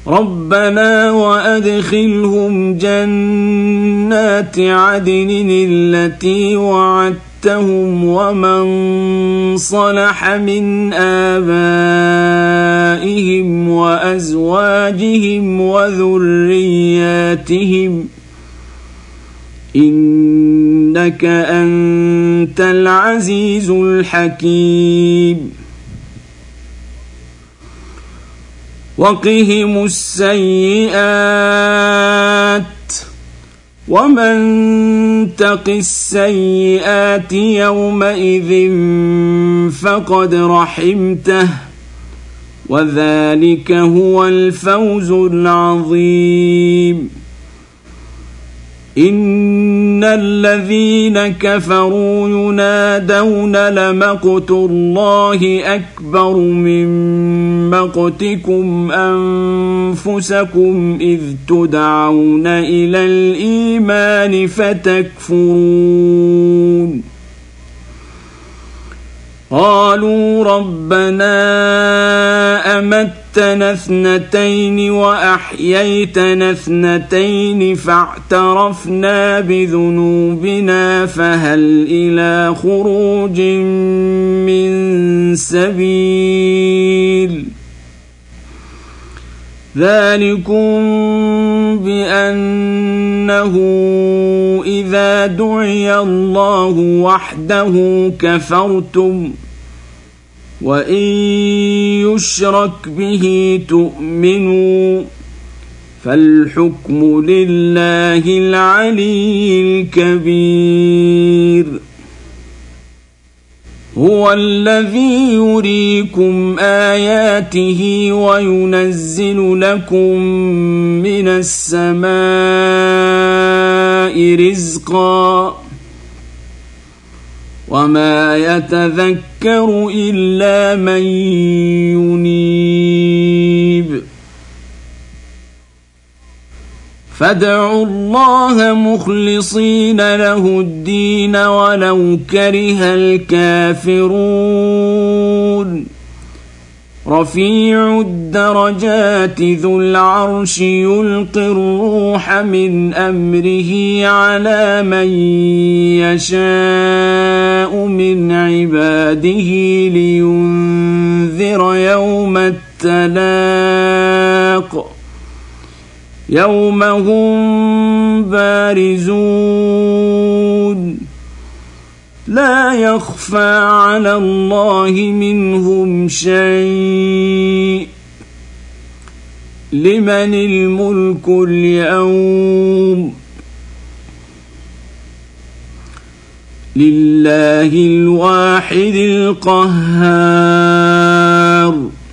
ربنا وأدخلهم جنات عدن التي وعدتهم ومن صلح من آبائهم وأزواجهم وذرياتهم إنك أنت العزيز الحكيم وقهم السيئات ومن تق السيئات يومئذ فقد رحمته وذلك هو الفوز العظيم إن الذين كفروا ينادون لمقت الله أكبر من مقتكم أنفسكم إذ تدعون إلى الإيمان فتكفرون قالوا ربنا أمتنا اثنتين وأحييتنا اثنتين فاعترفنا بذنوبنا فهل إلى خروج من سبيل ذلكم بأنه إذا دعي الله وحده كفرتم وإن يشرك به تؤمنوا فالحكم لله العلي الكبير هو الذي يريكم آياته وينزل لكم من السماء رزقا وما يتذكر إلا من ينيب فادعوا الله مخلصين له الدين ولو كره الكافرون رفيع الدرجات ذو العرش يلقي الروح من أمره على من يشاء من عباده لينذر يوم التلاق يوم هم بارزون لا يخفى على الله منهم شيء لمن الملك اليوم لله الواحد القهار